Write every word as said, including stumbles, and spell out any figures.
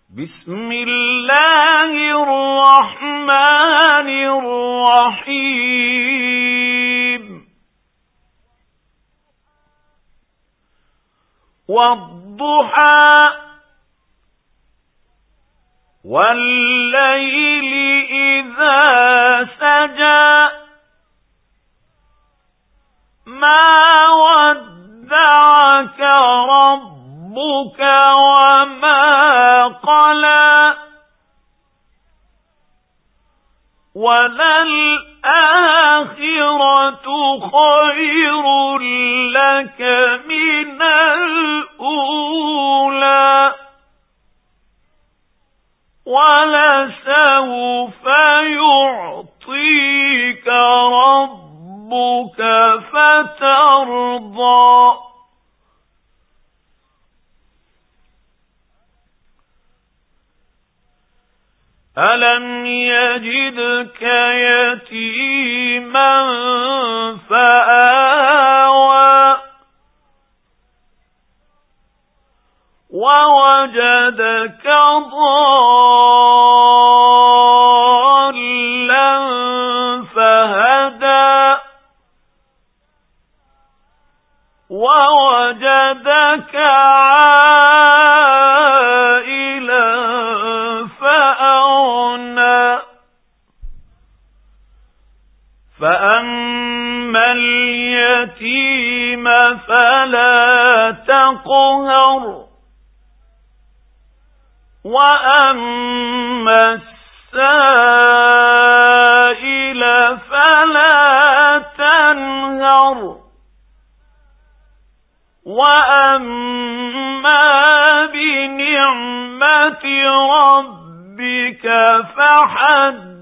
بسم الله الرحمن الرحيم والضحى والليل إذا سجى ما ودعك ربك وما قلى وللآخرة خير لك من الأولى ولسوف يعطيك ربك فترضى ألم يجدك يتيما فآوى ووجدك ضالا فهدى ووجدك عائلا فأغنى فأما اليتيم فلا تقهر وأما السائل فلا تنهر وأما بنعمة ربك فحدث